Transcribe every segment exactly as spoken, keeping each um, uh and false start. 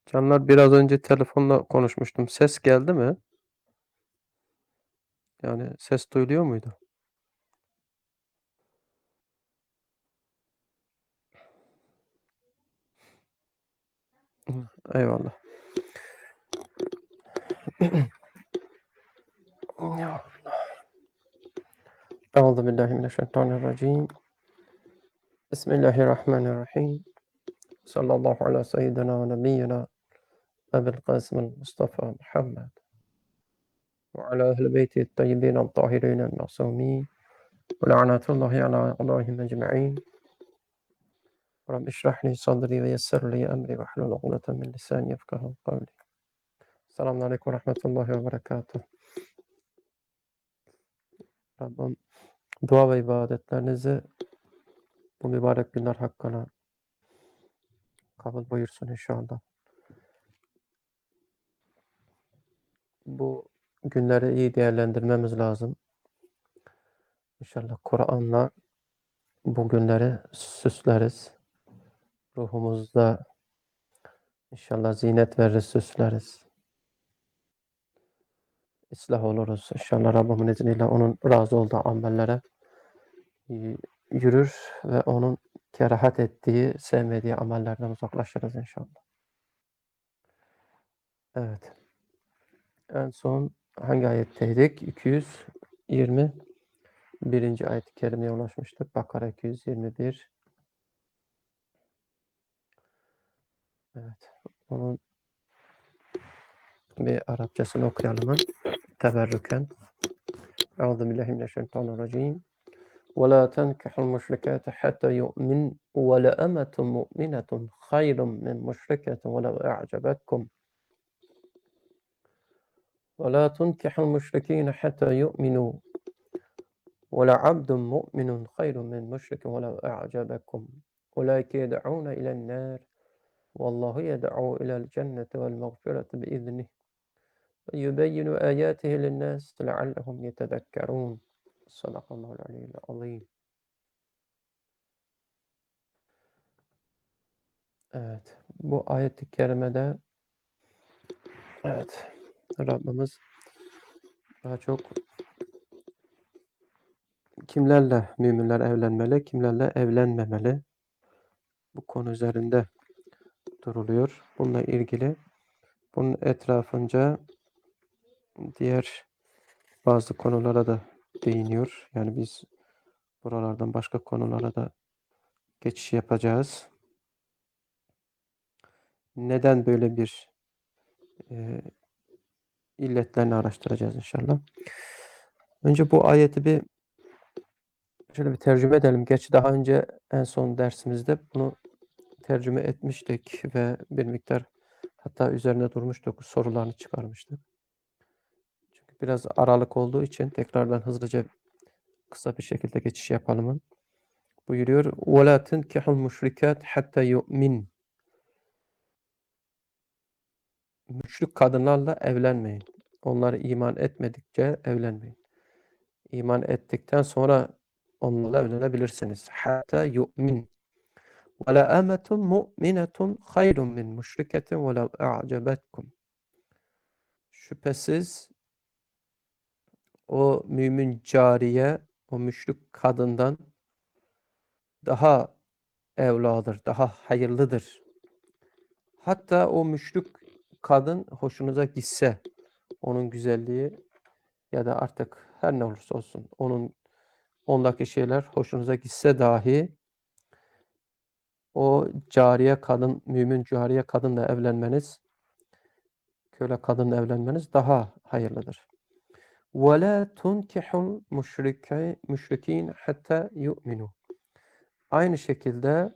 Canlar biraz önce telefonla konuşmuştum. Ses geldi mi? Yani ses duyuluyor muydu? Hı, eyvallah. Ya. Euzu billahi mineşşeytanirracim. Bismillahirrahmanirrahim. Sallallahu ala seyyidina ve nebiyyina Ebil Kasım Mustafa Muhammed ve ala ehli beyti tayyibin el-tahirin el-masumin ve la'natullahi ala a'daihim ecma'in. Rabbi şrah li sadri ve yessir li emri ve hlul ukdeten min lisani yefkahu kavli. Selamünaleyküm ve rahmetullahi ve berekatuhu. Rabbim dua ve ibadetlerinizi bu mübarek günler hakkına kabul buyursun inşallah. Bu günleri iyi değerlendirmemiz lazım. İnşallah Kur'an'la bu günleri süsleriz. Ruhumuzda inşallah zinet veririz, süsleriz. İslah oluruz. İnşallah Rabbimin izniyle onun razı olduğu amellere yürür ve onun kerahat ettiği, sevmediği amellerden uzaklaşırız inşallah. Evet. En son hangi ayetteydik? iki yüz yirmi birinci ayet-i kerimeye ulaşmıştık. Bakara iki yüz yirmi bir. Evet. Onun bir Arapçasını okuyalım. Teberrüken. Euzubillahimineşşeytanirracim. وَلَا تَنْكِحُوا الْمُشْرِكَاتِ حَتَّى يُؤْمِنْ وَلَأَمَةٌ مُؤْمِنَةٌ خَيْرٌ مِنْ مُشْرِكَةٍ وَلَوْ أَعْجَبَتْكُمْ وَلَا تُنْكِحُوا الْمُشْرِكِينَ حَتَّى يُؤْمِنُوا وَلَعَبْدٌ مُؤْمِنٌ خَيْرٌ مِنْ مُشْرِكٍ وَلَوْ أَعْجَبَكُمْ أُولَٰئِكَ يَدْعُونَ إِلَى النَّارِ وَاللَّهُ يَدْعُو إِلَى الْجَنَّةِ وَالْمَغْفِرَةِ بِإِذْنِهِ وَيُبَيِّنُ آيَاتِهِ لِلنَّاسِ لَعَلَّهُمْ يَتَذَكَّرُونَ. Sadakallahu aleyhi azim. Evet. Bu ayet-i kerimede evet Rabbimiz daha çok kimlerle müminler evlenmeli, kimlerle evlenmemeli bu konu üzerinde duruluyor. Bununla ilgili bunun etrafınca diğer bazı konulara da değiniyor. Yani biz buralardan başka konulara da geçiş yapacağız. Neden böyle bir e, illetlerini araştıracağız inşallah. Önce bu ayeti bir şöyle bir tercüme edelim. Geç daha önce en son dersimizde bunu tercüme etmiştik ve bir miktar hatta üzerine durmuştuk, sorularını çıkarmıştık. Çünkü biraz aralık olduğu için tekrardan hızlıca kısa bir şekilde geçiş yapalım. Buyuruyor: وَلَا تَنْكِحُوا الْمُشْرِكَاتِ حَتَّى يُؤْمِنْ. Müşrik kadınlarla evlenmeyin. Onları iman etmedikçe evlenmeyin. İman ettikten sonra onlarla evlenebilirsiniz. Hatta yu'min. Ve la emetun mu'minetun hayrun min müşriketin ve lev a'cebetkum. Şüphesiz o mümin cariye, o müşrik kadından daha evladır, daha hayırlıdır. Hatta o müşrik kadın hoşunuza gitse, onun güzelliği ya da artık her ne olursa olsun, onun ondaki şeyler hoşunuza gitse dahi o cariye kadın, mümin cariye kadınla evlenmeniz, köle kadınla evlenmeniz daha hayırlıdır. وَلَا تُنْكِحُوا الْمُشْرِكِينَ حَتَّى يُؤْمِنُوا. Aynı şekilde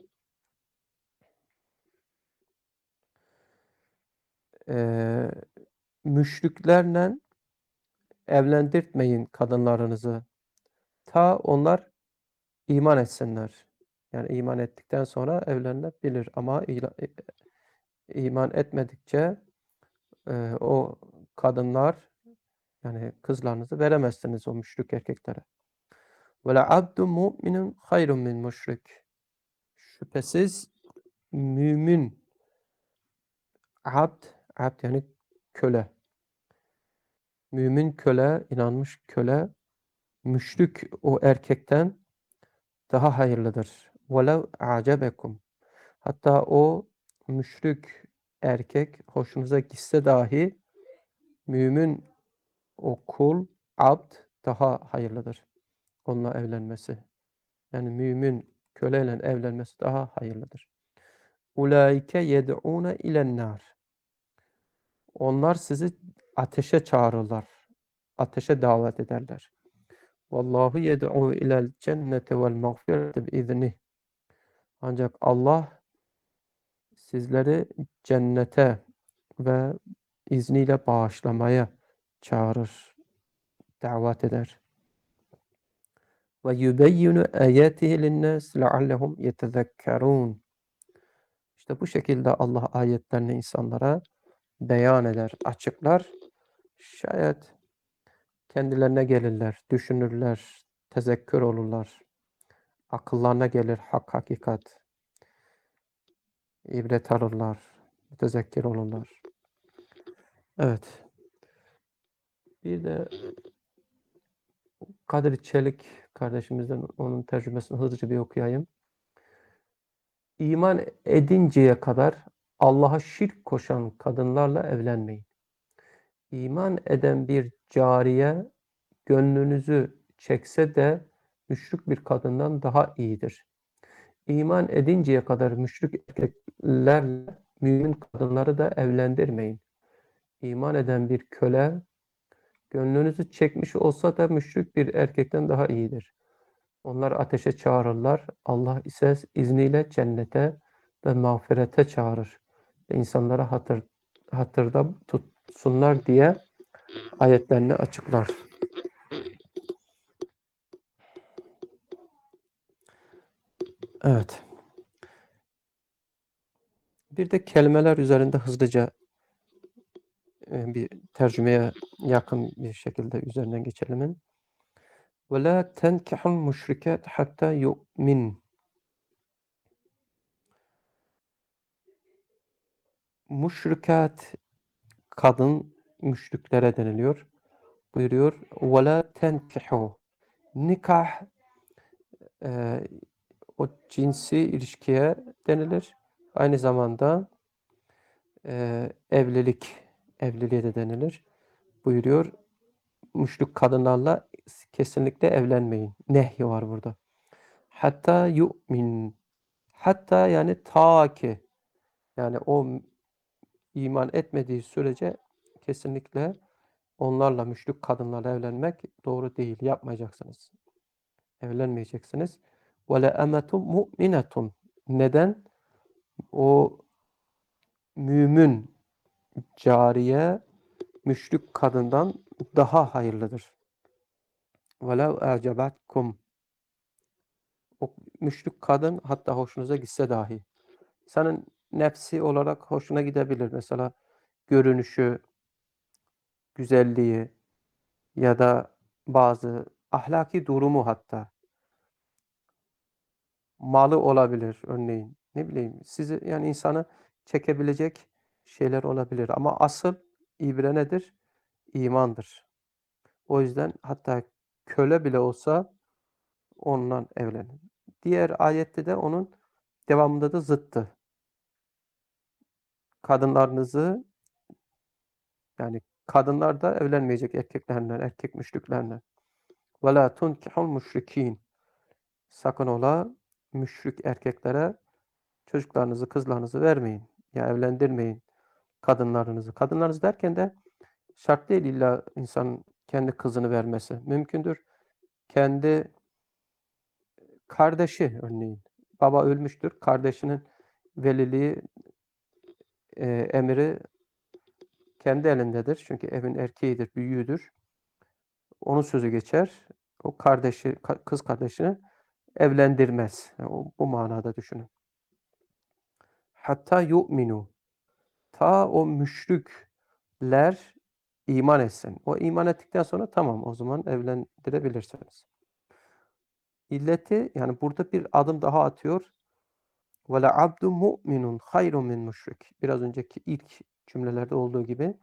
e, müşriklerle evlendirtmeyin kadınlarınızı. Ta onlar iman etsinler. Yani iman ettikten sonra evlenilebilir ama iman etmedikçe e, o kadınlar yani kızlarınızı veremezsiniz o müşrik erkeklere. Ve la abdun mu'minun hayrun min müşrik. Şüphesiz mümin Abd, abd yani köle. Mümin köle, inanmış köle, müşrik o erkekten daha hayırlıdır. وَلَوْ أَعْجَبَكُمْ Hatta o müşrik erkek hoşunuza gitse dahi mümin o kul, abd daha hayırlıdır. Onunla evlenmesi. Yani mümin köleyle evlenmesi daha hayırlıdır. Ulaike yed'ûne ilen-nâr Onlar sizi ateşe çağırırlar. Ateşe davet ederler. Vallahu yed'u ilel cennete vel mağfirete biiznih. Ancak Allah sizleri cennete ve izniyle bağışlamaya çağırır, davet eder. Ve yubeyyinu ayatihi linnas leallehum yetezekkerun. İşte bu şekilde Allah ayetlerini insanlara beyan eder, açıklar. Şayet kendilerine gelirler, düşünürler, tezekkür olurlar. Akıllarına gelir hak, hakikat. İbret alırlar, mütezekkir olurlar. Evet. Bir de Kadir Çelik kardeşimizden onun tercümesini hızlıca bir okuyayım. İman edinceye kadar Allah'a şirk koşan kadınlarla evlenmeyin. İman eden bir cariye gönlünüzü çekse de müşrik bir kadından daha iyidir. İman edinceye kadar müşrik erkeklerle mümin kadınları da evlendirmeyin. İman eden bir köle gönlünüzü çekmiş olsa da müşrik bir erkekten daha iyidir. Onlar ateşe çağırırlar. Allah ise izniyle cennete ve mağfirete çağırır. Ve insanlara hatır, hatırda tutsunlar diye ayetlerini açıklar. Evet. Bir de kelimeler üzerinde hızlıca bir tercümeye yakın bir şekilde üzerinden geçelim. وَلَا تَنْكِحُ الْمُشْرِكَاتِ حَتَّى يُؤْمِنْ Müşrikat kadın müşriklere deniliyor. Buyuruyor. وَلَا تَنْكِحُ Nikah e, o cinsi ilişkiye denilir. Aynı zamanda e, evlilik evliliğe de denilir. Buyuruyor. Müşrik kadınlarla kesinlikle evlenmeyin. Nehy var burada. Hatta yu'min. Hatta yani ta ki yani o iman etmediği sürece kesinlikle onlarla müşrik kadınlarla evlenmek doğru değil. Yapmayacaksınız. Evlenmeyeceksiniz. Ve le emetun mu'minetun. Neden? O mümin cariye müşrik kadından daha hayırlıdır. Ve lev a'cebatkum. O müşrik kadın hatta hoşunuza gitse dahi. Senin nefsi olarak hoşuna gidebilir. Mesela görünüşü, güzelliği ya da bazı ahlaki durumu hatta. Malı olabilir örneğin. Ne bileyim sizi yani insanı çekebilecek şeyler olabilir. Ama asıl ibre nedir? İmandır. O yüzden hatta köle bile olsa onunla evlenin. Diğer ayette de onun devamında da zıttı. Kadınlarınızı yani kadınlar da evlenmeyecek erkeklerle, erkek müşriklerle. وَلَا تُنْكِحُ الْمُشْرِك۪ينَ Sakın ola müşrik erkeklere çocuklarınızı, kızlarınızı vermeyin. Ya evlendirmeyin kadınlarınızı. Kadınlarınız derken de şart değil illa insan kendi kızını vermesi. Mümkündür. Kendi kardeşi örneğin. Baba ölmüştür. Kardeşinin veliliği, e, emri kendi elindedir. Çünkü evin erkeğidir, büyüğüdür. Onun sözü geçer. O kardeşi, kız kardeşini evlendirmez. Yani o, bu manada düşünün. Hatta yu'minu. Ta o müşrikler iman etsin. O iman ettikten sonra tamam o zaman evlendirebilirsiniz. İlleti yani burada bir adım daha atıyor. Ve le abdu mu'minun hayrun min müşrik. Biraz önceki ilk cümlelerde olduğu gibi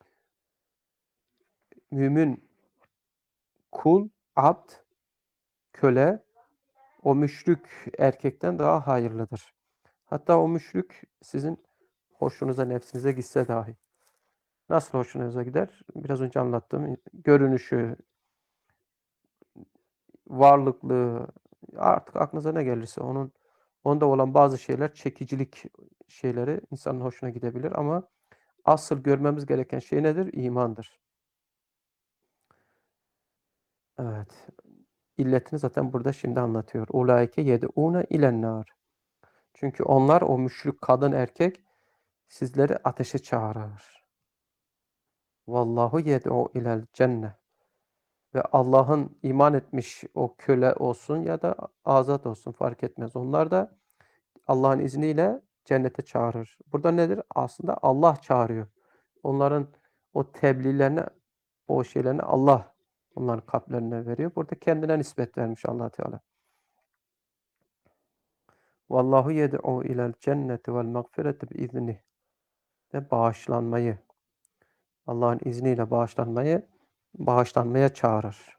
mümin kul, abd, köle o müşrik erkekten daha hayırlıdır. Hatta o müşrik sizin hoşunuza, nefsinize gitse dahi. Nasıl hoşunuza gider? Biraz önce anlattığım görünüşü, varlıklı, artık aklınıza ne gelirse onun onda olan bazı şeyler, çekicilik şeyleri insanın hoşuna gidebilir ama asıl görmemiz gereken şey nedir? İmandır. Evet. İlletini zaten burada şimdi anlatıyor. Ulaike yed'ûne ilennâr. Çünkü onlar o müşrik kadın erkek sizleri ateşe çağırır. Vallahu yed'u ilel cennet. Ve Allah'ın iman etmiş o köle olsun ya da azat olsun fark etmez. Onlar da Allah'ın izniyle cennete çağırır. Burada nedir? Aslında Allah çağırıyor. Onların o tebliğlerini, o şeylerini Allah onların kalplerine veriyor. Burada kendine nispet vermiş Allah Teala. Vallahu yed'u ilel cenneti vel mağfireti biiznih. Ve bağışlanmayı, Allah'ın izniyle bağışlanmayı, bağışlanmaya çağırır.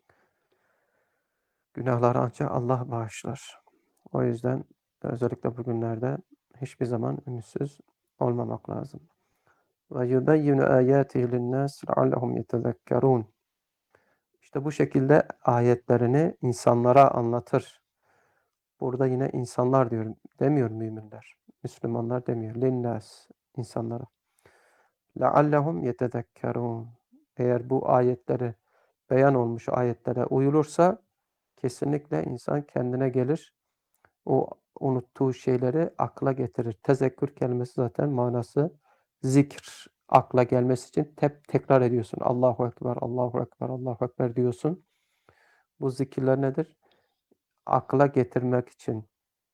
Günahları ancak Allah bağışlar. O yüzden özellikle bugünlerde hiçbir zaman ümitsiz olmamak lazım. Ve yubeyyinu ayatihi lin-nas leallehum yetezekkerun. İşte bu şekilde ayetlerini insanlara anlatır. Burada yine insanlar diyorum, demiyor müminler. Müslümanlar demiyor. Linnas, insanlara. Leallehum yetezekkerun. Eğer bu ayetleri, beyan olmuş ayetlere uyulursa kesinlikle insan kendine gelir. O unuttuğu şeyleri akla getirir. Tezekkür kelimesi zaten manası zikr. Akla gelmesi için hep tekrar ediyorsun. Allahu Ekber, Allahu Ekber, Allahu Ekber diyorsun. Bu zikirler nedir? Akla getirmek için.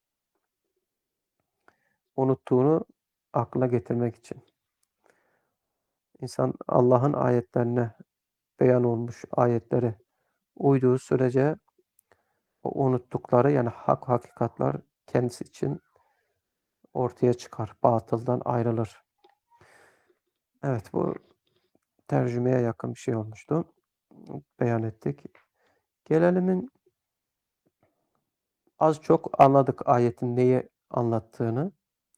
Unuttuğunu akla getirmek için. İnsan Allah'ın ayetlerine, beyan olmuş ayetleri uyduğu sürece o unuttukları yani hak hakikatler kendisi için ortaya çıkar. Batıldan ayrılır. Evet, bu tercümeye yakın bir şey olmuştu. Beyan ettik. Gelelimin az çok anladık ayetin neyi anlattığını.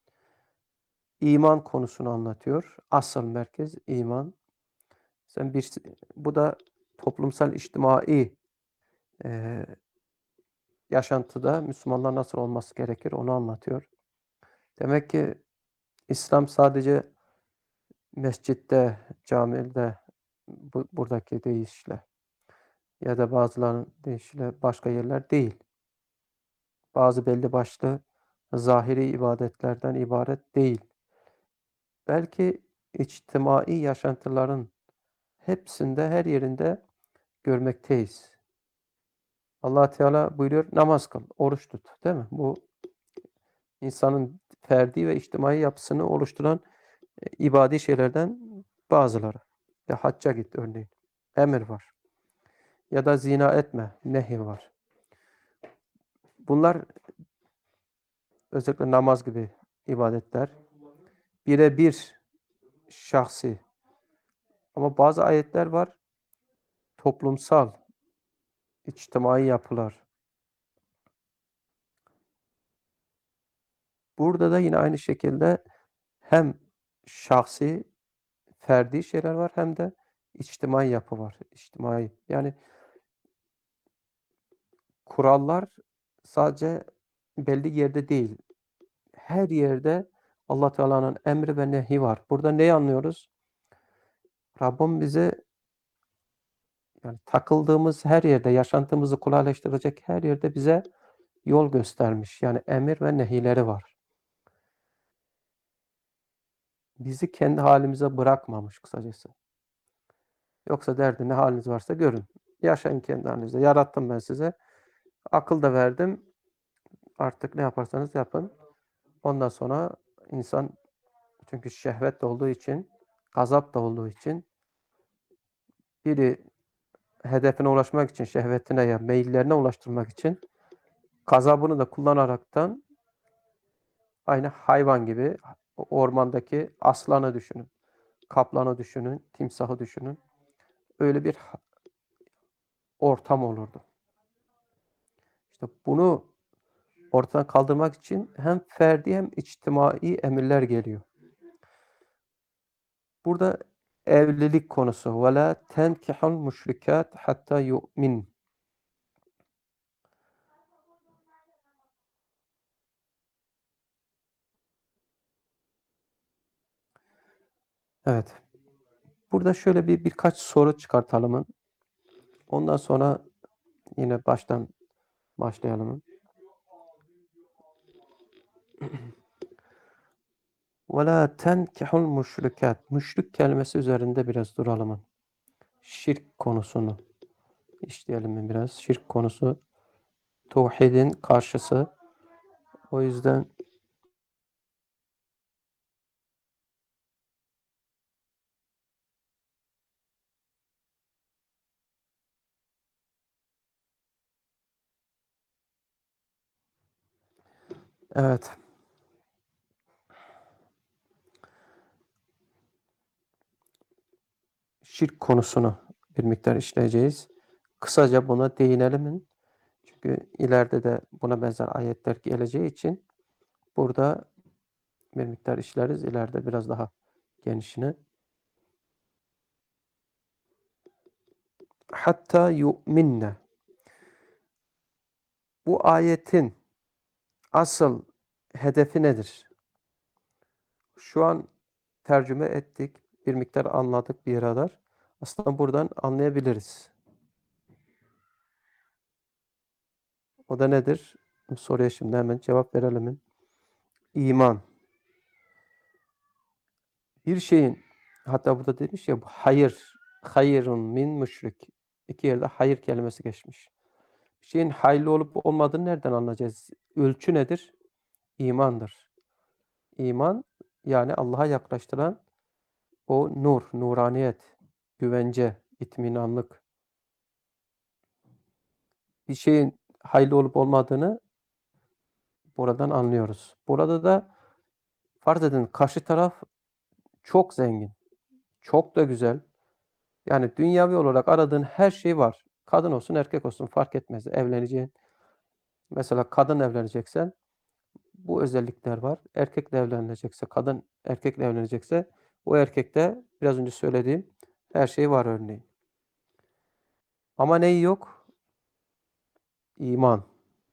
İman konusunu anlatıyor. Asıl merkez iman. Sen bir, bu da toplumsal, içtimai e, yaşantıda Müslümanlar nasıl olması gerekir onu anlatıyor. Demek ki İslam sadece mescitte, camide bu, buradaki deyişle ya da bazılarının deyişle başka yerler değil. Bazı belli başlı zahiri ibadetlerden ibaret değil. Belki içtimai yaşantıların hepsinde, her yerinde görmekteyiz. Allah Teala buyuruyor, namaz kıl, oruç tut, değil mi? Bu insanın ferdi ve içtimai yapısını oluşturan e, ibadi şeylerden bazıları. Ya hacca git örneğin. Emir var. Ya da zina etme, nehi var. Bunlar özellikle namaz gibi ibadetler birebir şahsi. Ama bazı ayetler var, toplumsal, içtimai yapılar. Burada da yine aynı şekilde hem şahsi, ferdi şeyler var hem de içtimai yapı var. İçtimai. Yani kurallar sadece belli yerde değil. Her yerde Allah Teala'nın emri ve nehi var. Burada neyi anlıyoruz? Rabbim bize yani takıldığımız her yerde, yaşantımızı kolaylaştıracak her yerde bize yol göstermiş. Yani emir ve nehileri var. Bizi kendi halimize bırakmamış kısacası. Yoksa derdi ne haliniz varsa görün. Yaşayın kendi halinizde. Yarattım ben size. Akıl da verdim. Artık ne yaparsanız yapın. Ondan sonra insan çünkü şehvet de olduğu için, gazap da olduğu için biri hedefine ulaşmak için, şehvetine ya meyillerine ulaştırmak için gazabını da kullanaraktan aynı hayvan gibi O ormandaki aslanı düşünün, kaplanı düşünün, timsahı düşünün. Öyle bir ortam olurdu. İşte bunu ortadan kaldırmak için hem ferdi hem içtimai emirler geliyor. Burada evlilik konusu. وَلَا تَنْكِحُ الْمُشْرِكَاتِ hatta yu'min. Evet. Burada şöyle bir birkaç soru çıkartalım. Ondan sonra yine baştan başlayalım. وَلَا تَنْكِحُ الْمُشْرِكَاتِ. Müşrik kelimesi üzerinde biraz duralım. Şirk konusunu işleyelim biraz. Şirk konusu tevhidin karşısı. O yüzden evet. Şirk konusunu bir miktar işleyeceğiz. Kısaca buna değinelim. Çünkü ileride de buna benzer ayetler geleceği için burada bir miktar işleriz. İleride biraz daha genişine. Hatta yu'minne. Bu ayetin asıl hedefi nedir? Şu an tercüme ettik. Bir miktar anladık bir yere kadar. Aslında buradan anlayabiliriz. O da nedir? Bu soruya şimdi hemen cevap verelim. İman. Bir şeyin, hatta burada demiş ya, hayır, hayrun min müşrik. İki yerde hayır kelimesi geçmiş. Bir şeyin hayırlı olup olmadığını nereden anlayacağız? Ölçü nedir? İmandır. İman, yani Allah'a yaklaştıran o nur, nuraniyet, güvence, itminanlık. Bir şeyin hayırlı olup olmadığını buradan anlıyoruz. Burada da farz edin karşı taraf çok zengin, çok da güzel. Yani dünyavi olarak aradığın her şey var. Kadın olsun, erkek olsun fark etmez. Evleneceğin, mesela kadın evleneceksen bu özellikler var. Erkekle evlenecekse, kadın erkekle evlenecekse o erkekte biraz önce söylediğim her şey var örneğin. Ama neyi yok? İman.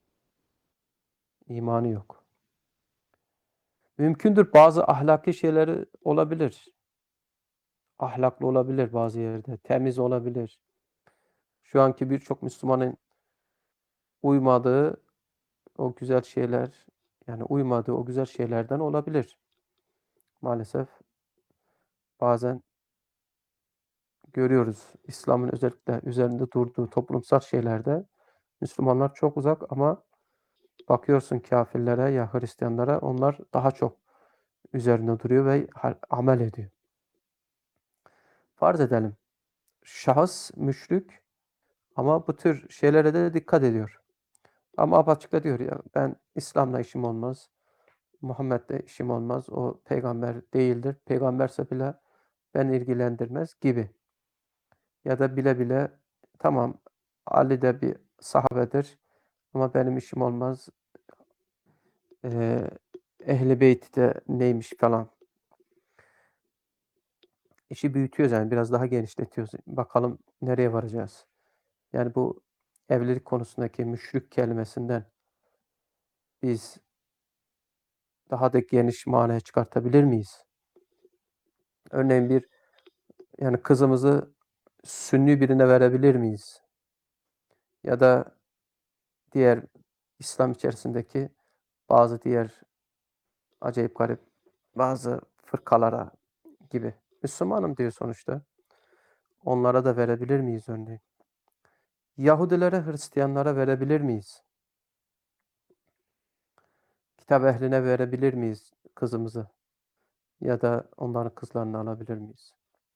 İmanı yok. Mümkündür bazı ahlaki şeyleri olabilir. Ahlaklı olabilir bazı yerde, temiz olabilir. Şu anki birçok Müslümanın uymadığı o güzel şeyler, yani uymadığı o güzel şeylerden olabilir. Maalesef bazen görüyoruz. İslam'ın özellikle üzerinde durduğu toplumsal şeylerde Müslümanlar çok uzak ama bakıyorsun kâfirlere ya Hristiyanlara, onlar daha çok üzerinde duruyor ve amel ediyor. Farz edelim, şahıs müşrik ama bu tür şeylere de dikkat ediyor. Ama apaçıkla diyor ya, ben İslam'la işim olmaz, Muhammed'le işim olmaz, o peygamber değildir, peygamberse bile beni ilgilendirmez gibi. Ya da bile bile tamam Ali de bir sahabedir ama benim işim olmaz, eee Ehl-i Beyt de neymiş falan. İşi büyütüyoruz yani biraz daha genişletiyoruz. Bakalım nereye varacağız? Yani bu evlilik konusundaki müşrik kelimesinden biz daha da geniş manaya çıkartabilir miyiz? Örneğin bir, yani kızımızı Sünni birine verebilir miyiz? Ya da diğer İslam içerisindeki bazı diğer acayip garip bazı fırkalara gibi. Müslümanım diyor sonuçta. Onlara da verebilir miyiz örneğin? Yahudilere, Hristiyanlara verebilir miyiz? Kitap ehline verebilir miyiz kızımızı? Ya da onların kızlarını alabilir miyiz?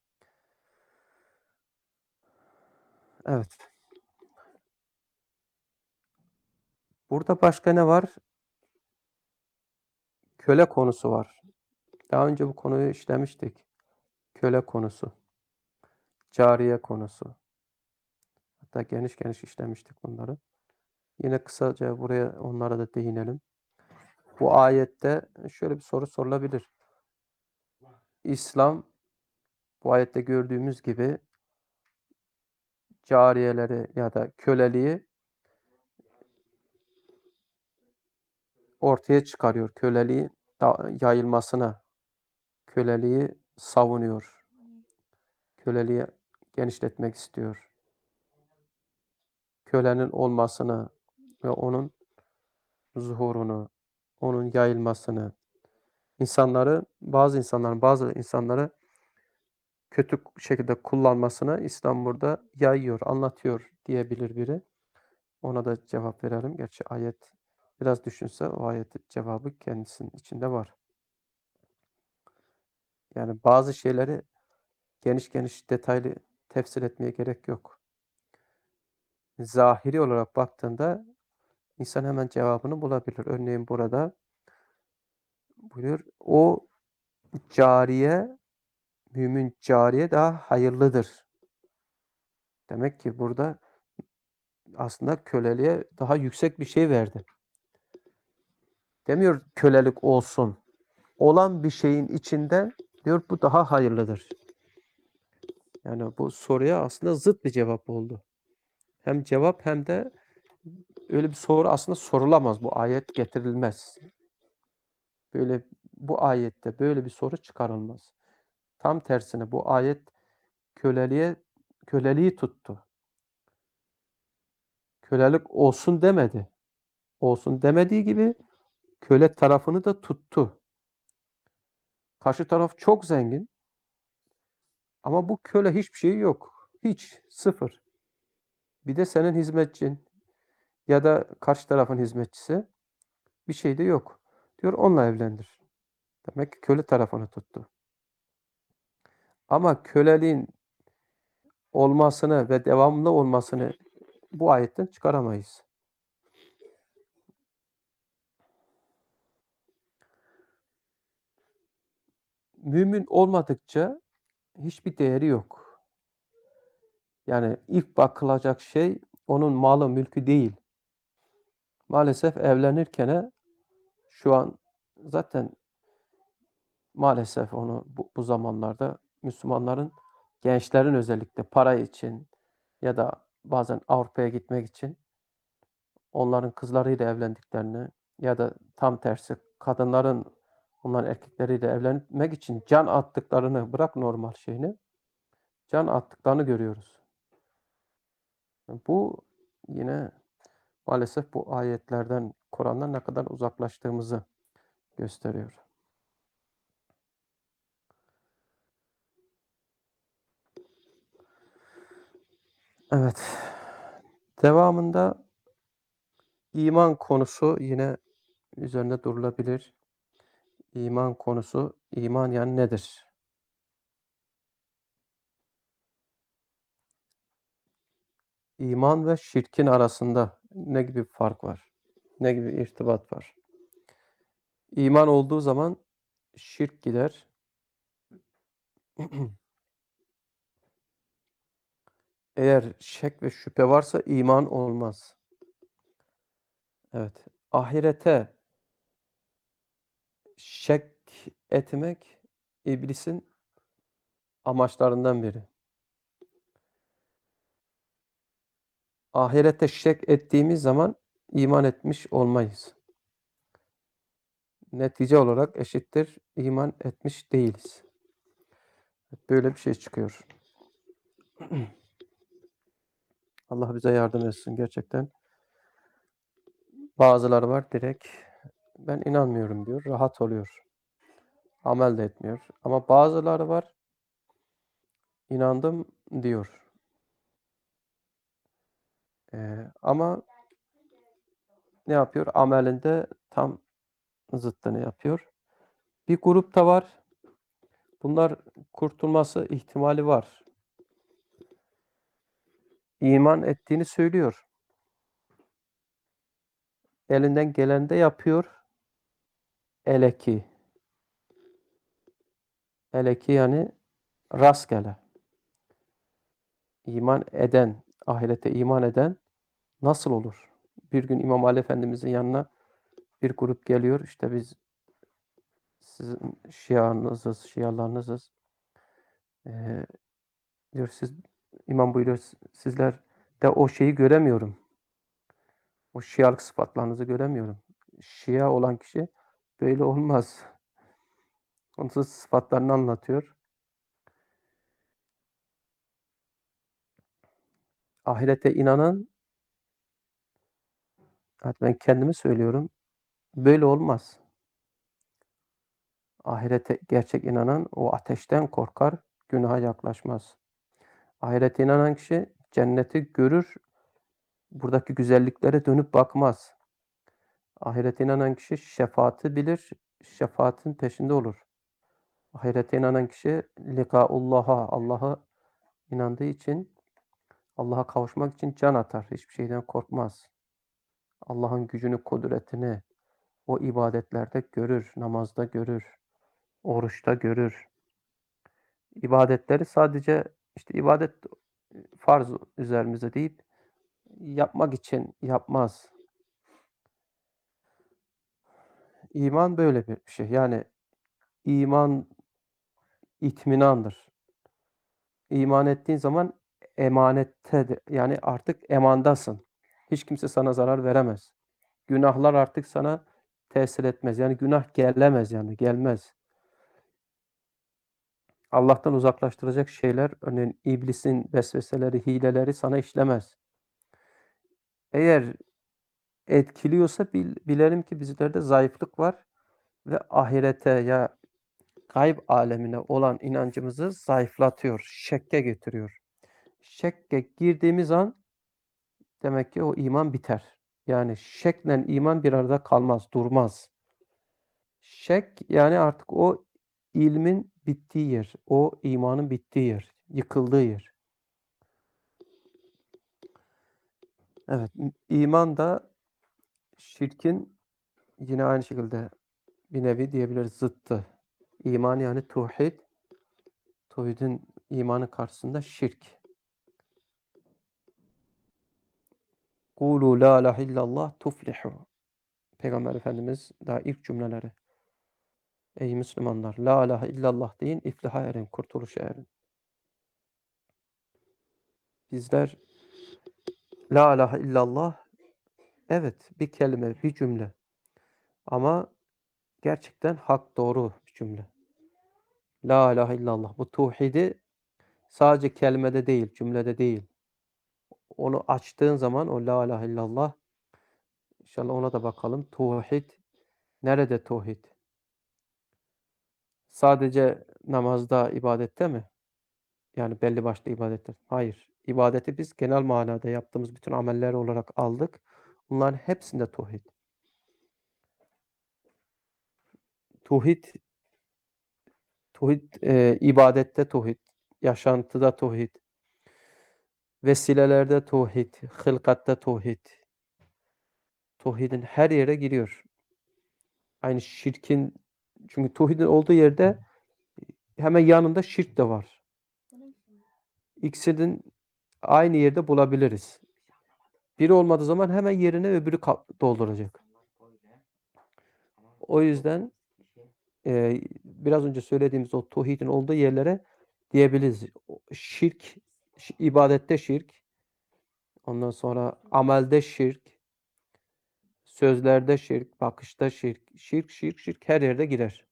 Evet. Burada başka ne var? Köle konusu var. Daha önce bu konuyu işlemiştik. Köle konusu, cariye konusu. Hatta geniş geniş işlemiştik bunları. Yine kısaca buraya onlara da değinelim. Bu ayette şöyle bir soru sorulabilir. İslam bu ayette gördüğümüz gibi cariyeleri ya da köleliği ortaya çıkarıyor. Köleliği yayılmasına, köleliği savunuyor. Köleliği genişletmek istiyor. Kölenin olmasını ve onun zuhurunu, onun yayılmasını, insanları, bazı insanların, bazı insanları kötü şekilde kullanmasını İslam burada yayıyor, anlatıyor diyebilir biri. Ona da cevap verelim. Gerçi ayet biraz düşünse o ayetin cevabı kendisinin içinde var. Yani bazı şeyleri geniş geniş detaylı tefsir etmeye gerek yok. Zahiri olarak baktığında insan hemen cevabını bulabilir. Örneğin burada buyuruyor, o cariye, mümin cariye daha hayırlıdır. Demek ki burada aslında köleliğe daha yüksek bir şey verdi. Demiyor kölelik olsun. Olan bir şeyin içinden diyor bu daha hayırlıdır. Yani bu soruya aslında zıt bir cevap oldu. Hem cevap hem de öyle bir soru aslında sorulamaz. Bu ayet getirilmez. Böyle bu ayette böyle bir soru çıkarılmaz. Tam tersine bu ayet köleliğe köleliği tuttu. Kölelik olsun demedi. Olsun demediği gibi köle tarafını da tuttu. Karşı taraf çok zengin ama bu köle hiçbir şey yok. Hiç, sıfır. Bir de senin hizmetçin ya da karşı tarafın hizmetçisi bir şey de yok. Diyor onunla evlendir. Demek ki köle tarafını tuttu. Ama köleliğin olmasını ve devamlı olmasını bu ayetten çıkaramayız. Mümin olmadıkça hiçbir değeri yok. Yani ilk bakılacak şey onun malı mülkü değil. Maalesef evlenirken şu an zaten maalesef onu bu, bu zamanlarda Müslümanların, gençlerin özellikle para için ya da bazen Avrupa'ya gitmek için onların kızlarıyla evlendiklerini ya da tam tersi kadınların onların erkekleriyle evlenmek için can attıklarını, bırak normal şeyini, can attıklarını görüyoruz. Bu yine maalesef bu ayetlerden, Kur'an'dan ne kadar uzaklaştığımızı gösteriyor. Evet. Devamında iman konusu yine üzerinde durulabilir. İman konusu, iman yani nedir? İman ve şirkin arasında ne gibi bir fark var? Ne gibi bir irtibat var? İman olduğu zaman şirk gider. Eğer şek ve şüphe varsa iman olmaz. Evet. Ahirete şek etmek iblisin amaçlarından biri. Ahirete şek ettiğimiz zaman iman etmiş olmayız. Netice olarak eşittir, iman etmiş değiliz. Böyle bir şey çıkıyor. Allah bize yardım etsin gerçekten. Bazıları var direkt ben inanmıyorum diyor, rahat oluyor. Amel de etmiyor. Ama bazıları var inandım diyor. Ee, ama ne yapıyor? Amelinde tam zıttını yapıyor. Bir grup da var. Bunlar kurtulması ihtimali var. İman ettiğini söylüyor. Elinden geleni de yapıyor. Ele ki Hele ki yani rastgele. İman eden, ahirete iman eden nasıl olur? Bir gün İmam Ali Efendimizin yanına bir grup geliyor. İşte biz sizin Şianızız, Şialarınızız. Ee, diyor siz, İmam buyuruyor, sizler de o şeyi göremiyorum. O Şialık sıfatlarınızı göremiyorum. Şia olan kişi böyle olmaz. Onun sıfatlarını anlatıyor. Ahirete inanan, ben kendimi söylüyorum, böyle olmaz. Ahirete gerçek inanan o ateşten korkar, günaha yaklaşmaz. Ahirete inanan kişi cenneti görür, buradaki güzelliklere dönüp bakmaz. Ahirete inanan kişi şefaati bilir, şefaatin peşinde olur. Ahirete inanan kişi likaullah'a, Allah'a inandığı için, Allah'a kavuşmak için can atar, hiçbir şeyden korkmaz. Allah'ın gücünü, kudretini o ibadetlerde görür, namazda görür, oruçta görür. İbadetleri sadece işte ibadet farz üzerimize deyip yapmak için yapmaz. İman böyle bir şey. Yani iman itminandır. İman ettiğin zaman emanettedir. Yani artık emandasın. Hiç kimse sana zarar veremez. Günahlar artık sana tesir etmez. Yani günah gelemez yani gelmez. Allah'tan uzaklaştıracak şeyler, örneğin iblisin vesveseleri, hileleri sana işlemez. Eğer etkiliyorsa bil, bilelim ki bizlerde zayıflık var ve ahirete ya gayb alemine olan inancımızı zayıflatıyor, şekke getiriyor. Şekke girdiğimiz an demek ki o iman biter. Yani şekle iman bir arada kalmaz, durmaz. Şek yani artık o ilmin bittiği yer, o imanın bittiği yer, yıkıldığı yer. Evet, iman da şirkin yine aynı şekilde bir nevi diyebiliriz zıttı. İman yani tevhid, tevhidin imanın karşısında şirk. Kulu la ilahe illallah tuflihu. Peygamber Efendimiz daha ilk cümleleri. Ey Müslümanlar, la ilahe illallah deyin, iflaha erin, kurtuluşa erin. Bizler la ilahe illallah, evet bir kelime, bir cümle. Ama gerçekten hak, doğru bir cümle. La ilahe illallah. Bu tevhidi sadece kelimede değil, cümlede değil. Onu açtığın zaman o la ilahe illallah, İnşallah ona da bakalım. Tevhid. Nerede tevhid? Sadece namazda, ibadette mi? Yani belli başlı ibadetler. Hayır. İbadeti biz genel manada yaptığımız bütün ameller olarak aldık. Bunların hepsinde tevhid. Tevhid, tevhid e, ibadette tevhid, yaşantıda tevhid, vesilelerde tevhid, hılkatta tevhid. Tevhidin her yere giriyor. Aynı şirkin, çünkü tevhidin olduğu yerde hemen yanında şirk de var. İkisinin aynı yerde bulabiliriz. Biri olmadığı zaman hemen yerine öbürü dolduracak. O yüzden e, biraz önce söylediğimiz o tevhidin olduğu yerlere diyebiliriz. Şirk, ibadette şirk, ondan sonra amelde şirk, sözlerde şirk, bakışta şirk, şirk, şirk, şirk her yerde girer.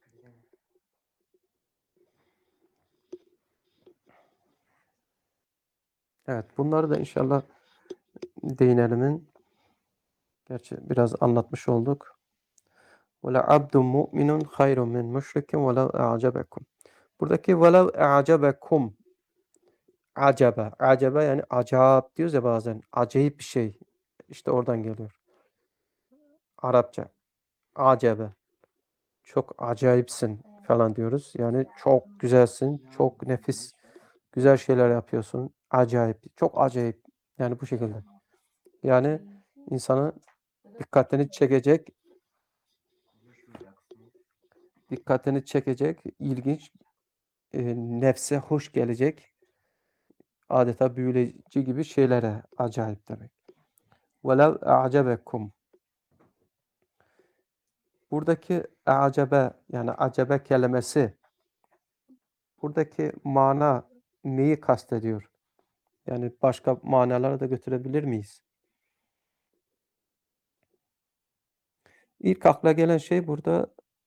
Evet, bunları da inşallah değinelim. Gerçi biraz anlatmış olduk. وَلَعَبْدٌ مُؤْمِنٌ خَيْرٌ مِنْ مُشْرِكٍ وَلَوْ اَعْجَبَكُمْ. Buradaki وَلَوْ اَعْجَبَكُمْ, acaba, acaba yani acayip diyoruz ya bazen. Acayip bir şey. İşte oradan geliyor. Arapça. Acaba. Çok acayipsin falan diyoruz. Yani çok güzelsin, çok nefis, güzel şeyler yapıyorsun. Acayip, çok acayip. Yani bu şekilde. Yani insanı dikkatini çekecek, dikkatini çekecek ilginç eee, nefse hoş gelecek, adeta büyüleyici gibi şeylere acayip demek. وَلَوْ أَعْجَبَكُمْ Buradaki "a'cabe" yani "acebe" kelimesi, buradaki mana neyi kastediyor? Yani başka manalara da götürebilir miyiz? İlk akla gelen şey burada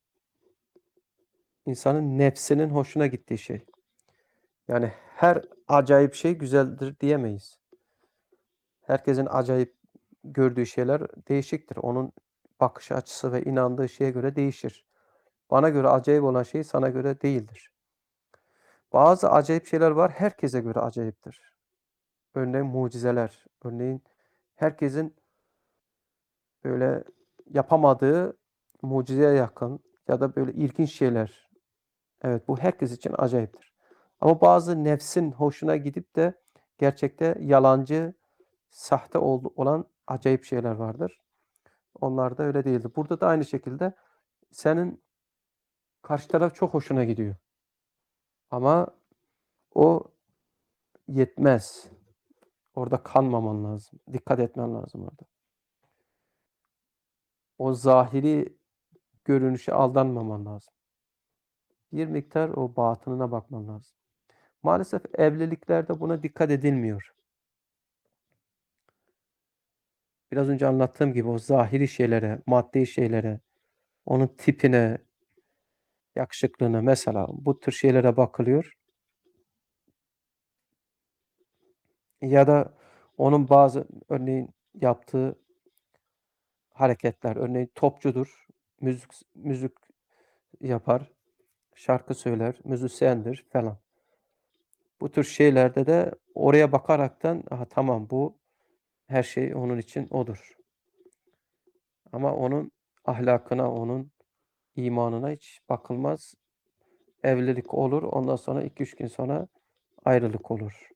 insanın nefsinin hoşuna gittiği şey. Yani her acayip şey güzeldir diyemeyiz. Herkesin acayip gördüğü şeyler değişiktir. Onun bakış açısı ve inandığı şeye göre değişir. Bana göre acayip olan şey sana göre değildir. Bazı acayip şeyler var, herkese göre acayiptir. Örneğin mucizeler, örneğin herkesin böyle yapamadığı mucizeye yakın ya da böyle ilginç şeyler. Evet, bu herkes için acayiptir. Ama bazı nefsin hoşuna gidip de gerçekte yalancı, sahte olan acayip şeyler vardır. Onlar da öyle değildir. Burada da aynı şekilde senin karşı taraf çok hoşuna gidiyor. Ama o yetmez. Orada kanmaman lazım. Dikkat etmen lazım orada. O zahiri görünüşe aldanmaman lazım. Bir miktar o batınına bakman lazım. Maalesef evliliklerde buna dikkat edilmiyor. Biraz önce anlattığım gibi o zahiri şeylere, maddi şeylere, onun tipine, yakışıklığına mesela bu tür şeylere bakılıyor. Ya da onun bazı örneğin yaptığı hareketler, örneğin topçudur, müzik müzik yapar, şarkı söyler, müzisyendir falan. Bu tür şeylerde de oraya bakaraktan, aha tamam bu her şey onun için odur. Ama onun ahlakına, onun imanına hiç bakılmaz. Evlilik olur, ondan sonra iki üç gün sonra ayrılık olur.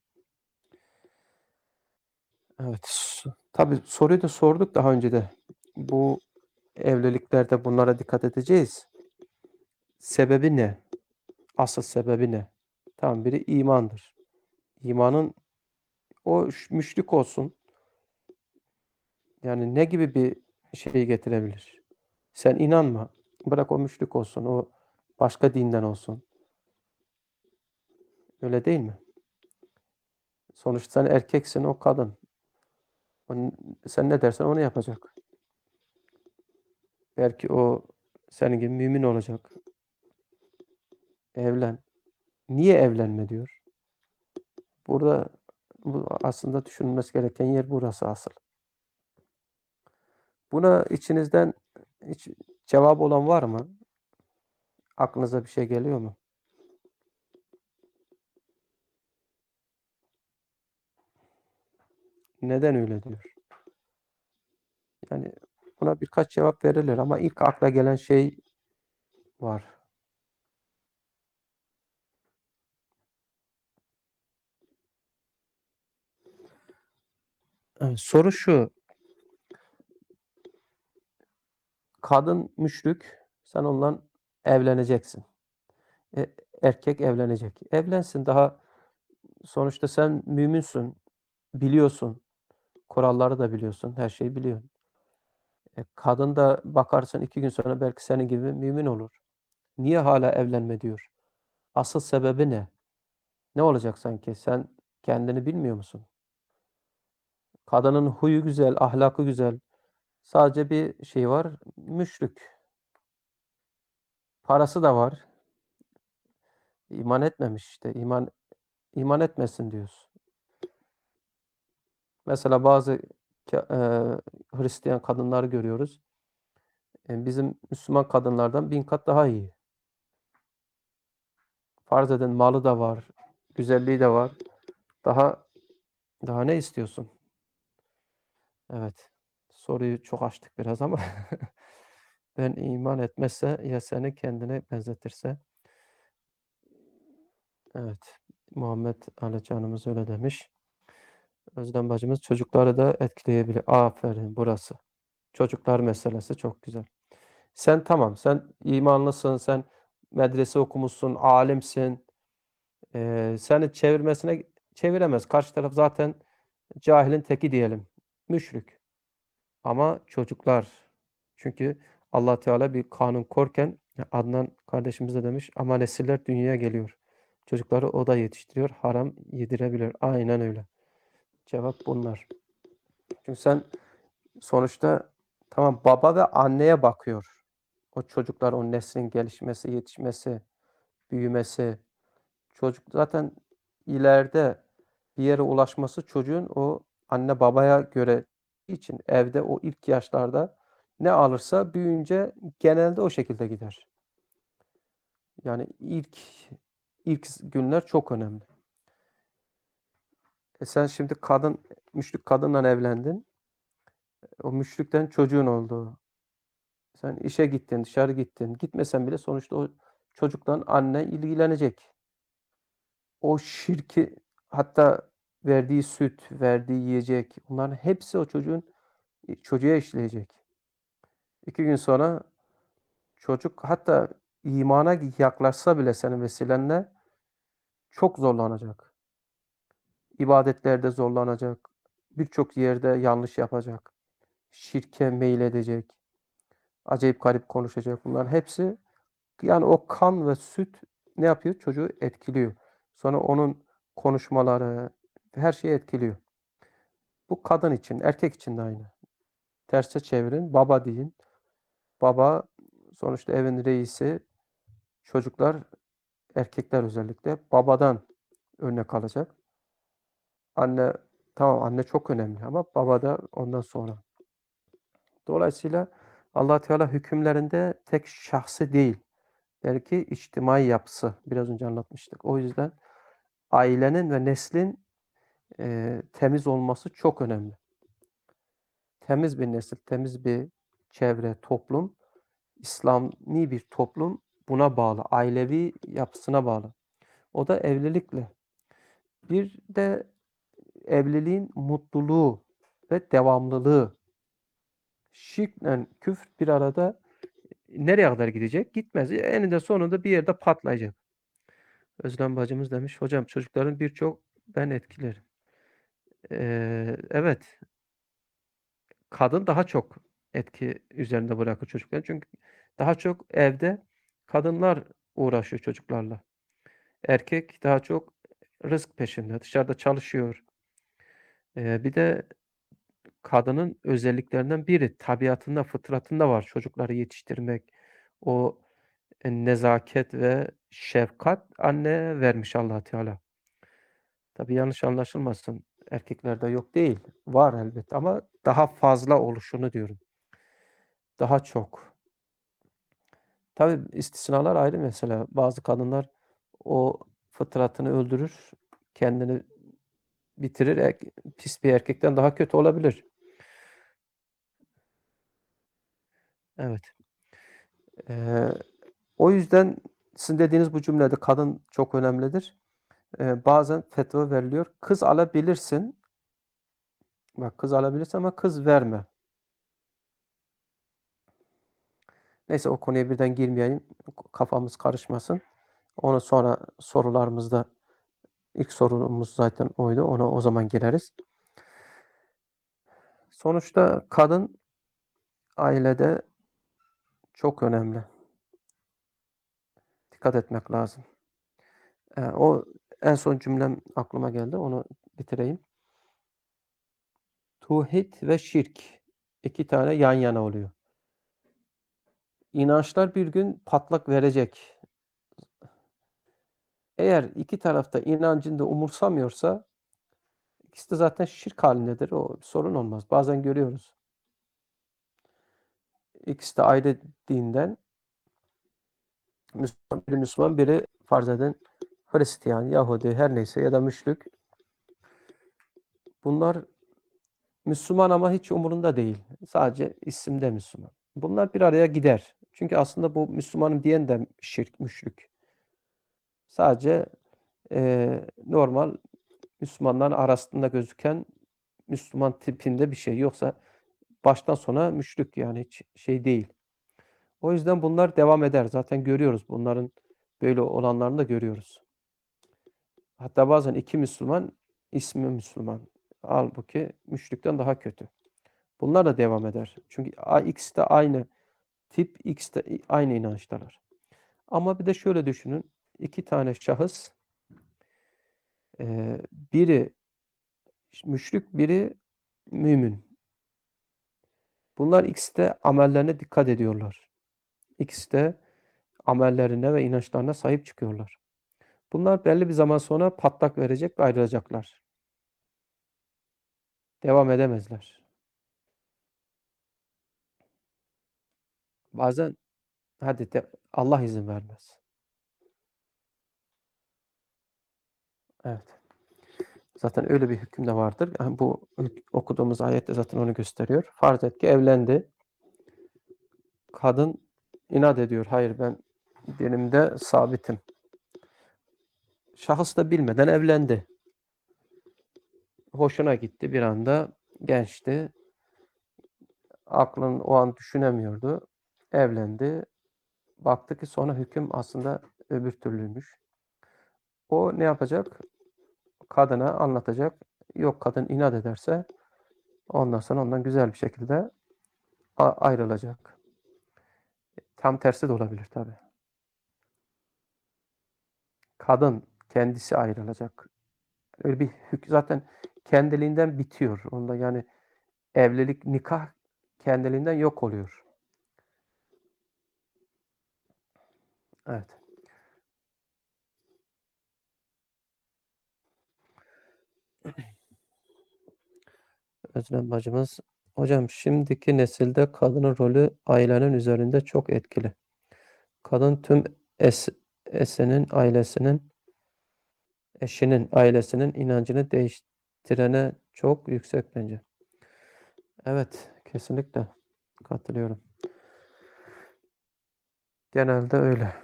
Evet. Tabii soruyu da sorduk daha önce de. Bu evliliklerde bunlara dikkat edeceğiz. Sebebi ne? Asıl sebebi ne? Tamam, biri imandır. İmanın o ş müşrik olsun. Yani ne gibi bir şey getirebilir? Sen inanma. Bırak o müşrik olsun, o başka dinden olsun. Öyle değil mi? Sonuçta sen erkeksin, o kadın. On sen ne dersen onu yapacak. Belki o senin gibi mümin olacak. Evlen. Niye evlenme diyor. Burada bu aslında düşünülmesi gereken yer burası asıl. Buna içinizden hiç cevap olan var mı? Aklınıza bir şey geliyor mu? Neden öyle diyor? Yani buna birkaç cevap verilir ama ilk akla gelen şey var. Evet, soru şu: kadın müşrik, sen onunla evleneceksin. E, erkek evlenecek. Evlensin, daha sonuçta sen müminsin, biliyorsun. Kuralları da biliyorsun, her şeyi biliyorsun. E, kadın da bakarsın iki gün sonra belki senin gibi mümin olur. Niye hala evlenme diyor? Asıl sebebi ne? Ne olacak sanki? Sen kendini bilmiyor musun? Kadının huyu güzel, ahlakı güzel. Sadece bir şey var, müşrik. Parası da var. İman etmemiş işte. İman iman etmesin diyoruz. Mesela bazı ke eee, Hristiyan kadınları görüyoruz. Eee, bizim Müslüman kadınlardan bin kat daha iyi. Farz edin malı da var, güzelliği de var. Daha daha ne istiyorsun? Evet. Soruyu çok açtık biraz ama ben iman etmezse ya seni kendine benzetirse. Evet. Muhammed Aleyhisselam'ımız öyle demiş. Özlem bacımız çocukları da etkileyebilir. Aferin burası. Çocuklar meselesi çok güzel. Sen tamam, sen imanlısın, sen medrese okumuşsun, alimsin. Eee, seni çevirmesine çeviremez. Karşı taraf zaten cahilin teki diyelim, müşrik. Ama çocuklar, çünkü Allah Teala bir kanun korken Adnan kardeşimiz de demiş ama nesiller dünyaya geliyor. Çocukları o da yetiştiriyor, haram yedirebilir. Aynen öyle. Cevap bunlar. Çünkü sen sonuçta tamam baba ve anneye bakıyor. O çocuklar, o neslin gelişmesi, yetişmesi, büyümesi. Çocuk zaten ileride bir yere ulaşması çocuğun o anne babaya göre için evde o ilk yaşlarda ne alırsa büyüyünce genelde o şekilde gider. Yani ilk ilk günler çok önemli. E sen şimdi kadın, müşrik kadınla evlendin. O müşrikten çocuğun oldu. Sen işe gittin, dışarı gittin. Gitmesen bile sonuçta o çocukla anne ilgilenecek. O şirki hatta verdiği süt, verdiği yiyecek bunların hepsi o çocuğun çocuğa işleyecek. iki gün sonra çocuk hatta imana yaklaşsa bile senin vesilenle çok zorlanacak. İbadetlerde zorlanacak. Birçok yerde yanlış yapacak. Şirke meyledecek. Acayip garip konuşacak. Bunların hepsi yani o kan ve süt ne yapıyor? Çocuğu etkiliyor. Sonra onun konuşmaları her şeyi etkiliyor. Bu kadın için, erkek için de aynı. Terse çevirin, baba deyin. Baba sonuçta evin reisi, çocuklar, erkekler özellikle babadan örnek alacak. Anne, tamam anne çok önemli ama baba da ondan sonra. Dolayısıyla Allah Teala hükümlerinde tek şahsı değil, belki içtimai yapısı. Biraz önce anlatmıştık. O yüzden ailenin ve neslin e, temiz olması çok önemli. Temiz bir nesil, temiz bir çevre, toplum, İslami bir toplum buna bağlı, ailevi yapısına bağlı. O da evlilikle. Bir de evliliğin mutluluğu ve devamlılığı. Şirkle küfür bir arada nereye kadar gidecek? Gitmez. Eninde sonunda bir yerde patlayacak. Özlem bacımız demiş, hocam çocukların birçok ben etkilerim. Ee, evet, kadın daha çok etki üzerinde bırakır çocuklar. Çünkü daha çok evde kadınlar uğraşıyor çocuklarla. Erkek daha çok rızk peşinde, dışarıda çalışıyor. Ee, bir de kadının özelliklerinden biri tabiatında, fıtratında var çocukları yetiştirmek. O e, nezaket ve şefkat anneye vermiş Allah Teala. Tabii yanlış anlaşılmasın. Erkeklerde yok değil. Var elbette ama daha fazla oluşunu diyorum. Daha çok. Tabii istisnalar ayrı mesele. Bazı kadınlar o fıtratını öldürür, kendini bitirir. Ek pis bir erkekten daha kötü olabilir. Evet. Eee, o yüzden sizin dediğiniz bu cümlede kadın çok önemlidir. Eee, bazen fetva veriliyor. Kız alabilirsin. Bak kız alabilirsin ama kız verme. Neyse o konuya birden girmeyeyim. Kafamız karışmasın. Onu sonra sorularımızda ilk sorumuz zaten oydu. Ona o zaman gireriz. Sonuçta kadın ailede çok önemli. Dikkat etmek lazım. Eee, o en son cümlem aklıma geldi. Onu bitireyim. Tevhid ve şirk iki tane yan yana oluyor. İnançlar bir gün patlak verecek. Eğer iki taraf da inancını da umursamıyorsa ikisi de zaten şirk halindedir. O sorun olmaz. Bazen görüyoruz. İkisi de ayrı dinden. Müslüman, biri Müslüman, biri farz edin Hristiyan, Yahudi her neyse ya da müşrik. Bunlar Müslüman ama hiç umurunda değil. Sadece isimde Müslüman. Bunlar bir araya gider. Çünkü aslında bu Müslümanım diyen de şirk, müşrik. Sadece e, normal Müslümanların arasında gözüken Müslüman tipinde bir şey. Yoksa baştan sona müşrik yani hiç şey değil. O yüzden bunlar devam eder. Zaten görüyoruz. Bunların böyle olanlarını da görüyoruz. Hatta bazen iki Müslüman, ismi Müslüman. Hâlbuki müşrikten daha kötü. Bunlar da devam eder. Çünkü a ikisi de aynı tip, ikisi de aynı inançtalar. Ama bir de şöyle düşünün, iki tane şahıs, eee, biri müşrik, biri mümin. Bunlar ikisi de amellerine dikkat ediyorlar. İkisi de amellerine ve inançlarına sahip çıkıyorlar. Bunlar belli bir zaman sonra patlak verecek ve ayrılacaklar. Devam edemezler. Bazen hadi de Allah izin vermez. Evet. Zaten öyle bir hüküm de vardır. Yani bu okuduğumuz ayet de zaten onu gösteriyor. Farz et ki evlendi. Kadın inat ediyor. Hayır, ben dinimde sabitim. Şahıs da bilmeden evlendi. Hoşuna gitti bir anda. Gençti. Aklın o an düşünemiyordu. Evlendi. Baktı ki sonra hüküm aslında öbür türlüymüş. O ne yapacak? Kadına anlatacak. Yok, kadın inat ederse ondan sonra ondan güzel bir şekilde ayrılacak. Tam tersi de olabilir tabii. Kadın kendisi ayrılacak. Öyle bir hük zaten kendiliğinden bitiyor. Onda yani evlilik, nikah kendiliğinden yok oluyor. Evet. Özlem bacımız, hocam şimdiki nesilde kadının rolü ailenin üzerinde çok etkili. Kadın tüm es, esenin ailesinin, eşinin ailesinin inancını değiştirene çok yüksek bence. Evet, kesinlikle katılıyorum. Genelde öyle.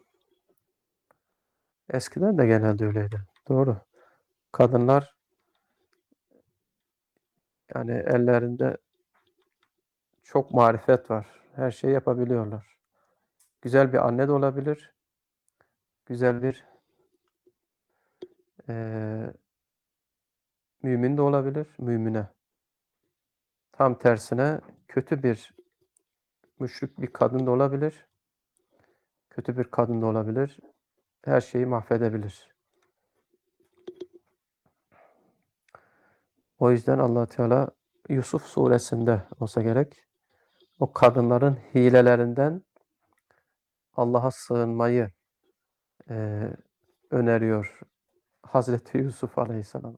Eskiden de genelde öyleydi. Doğru. Kadınlar yani ellerinde çok marifet var. Her şeyi yapabiliyorlar. Güzel bir anne de olabilir. Güzel bir eee mümin de olabilir, mümine. Tam tersine kötü bir müşrik bir kadın da olabilir. Kötü bir kadın da olabilir. Her şeyi mahvedebilir. O yüzden Allah Teala Yusuf suresinde olsa gerek o kadınların hilelerinden Allah'a sığınmayı eee, öneriyor Hazreti Yusuf Aleyhisselam.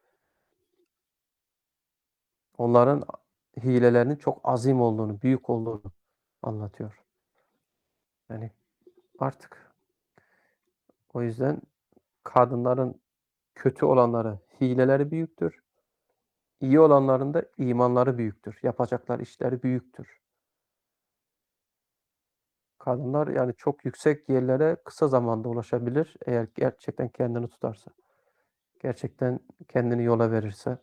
Onların hilelerinin çok azim olduğunu, büyük olduğunu anlatıyor. Yani artık o yüzden kadınların kötü olanları hileleri büyüktür. İyi olanların da imanları büyüktür. Yapacakları işleri büyüktür. Kadınlar yani çok yüksek yerlere kısa zamanda ulaşabilir eğer gerçekten kendini tutarsa. Gerçekten kendini yola verirse.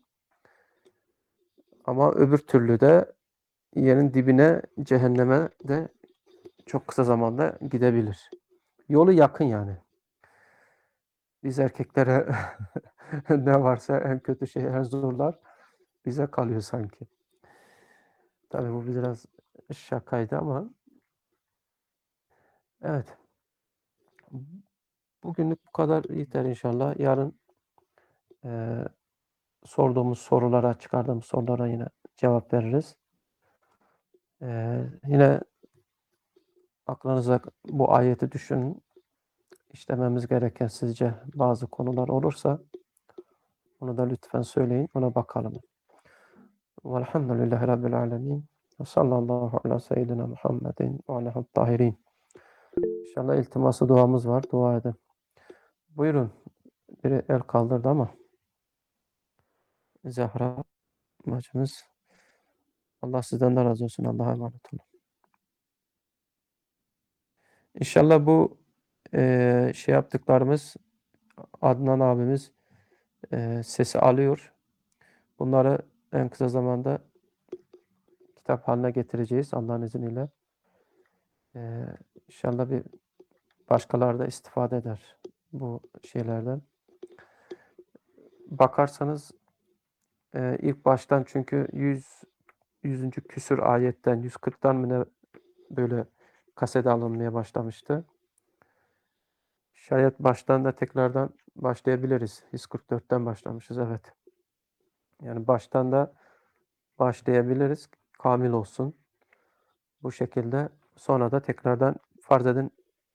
Ama öbür türlü de yerin dibine, cehenneme de çok kısa zamanda gidebilir. Yolu yakın yani. Biz erkeklere ne varsa en kötü şey, en zorlar bize kalıyor sanki. Tabii bu biraz şakaydı ama evet. Bugünlük bu kadar yeter inşallah. Yarın eee, sorduğumuz sorulara, çıkardığımız sorulara yine cevap veririz. Eee, yine aklınıza bu ayeti düşünün. İşlememiz gereken sizce bazı konular olursa onu da lütfen söyleyin. Ona bakalım. Velhamdülillahi Rabbil alemin. Ve sallallahu ala seyyidina Muhammedin ve aleyhi tahirin. İnşallah iltiması duamız var. Dua edin. Buyurun. Biri el kaldırdı ama Zehra bacımız. Allah sizden de razı olsun. Allah'a emanet olun. İnşallah bu eee, şey yaptıklarımız Adnan abimiz eee, sesi alıyor. Bunları en kısa zamanda kitap haline getireceğiz Allah'ın izniyle. Eee inşallah bir başkaları da istifade eder bu şeylerden. bakarsanız e, ilk baştan çünkü yüz yüzüncü küsür ayetten yüz kırktan mı ne böyle kasede alınmaya başlamıştı. Şayet baştan da tekrardan başlayabiliriz. yüz kırk dörtten başlamışız, evet. Yani baştan da başlayabiliriz. Kamil olsun. Bu şekilde sonra da tekrardan farz edin.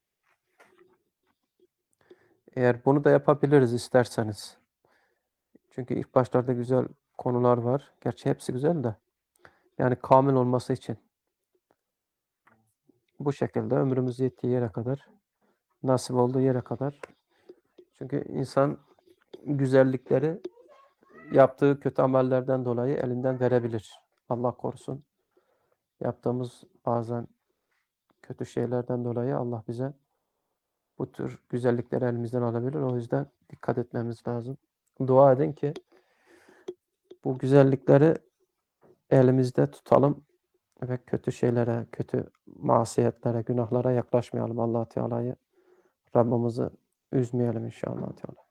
Eğer bunu da yapabiliriz isterseniz. Çünkü ilk başlarda güzel konular var. Gerçi hepsi güzel de. Yani kamil olması için. Bu şekilde ömrümüz yettiği yere kadar, nasip olduğu yere kadar. Çünkü insan güzellikleri yaptığı kötü amellerden dolayı elinden verebilir. Allah korusun. Yaptığımız bazen kötü şeylerden dolayı Allah bize bu tür güzellikleri elimizden alabilir. O yüzden dikkat etmemiz lazım. Dua edin ki bu güzellikleri elimizde tutalım ve kötü şeylere, kötü masiyetlere, günahlara yaklaşmayalım. Allah Teala'yı, Rabbimizi üzmeyelim inşallah Teala.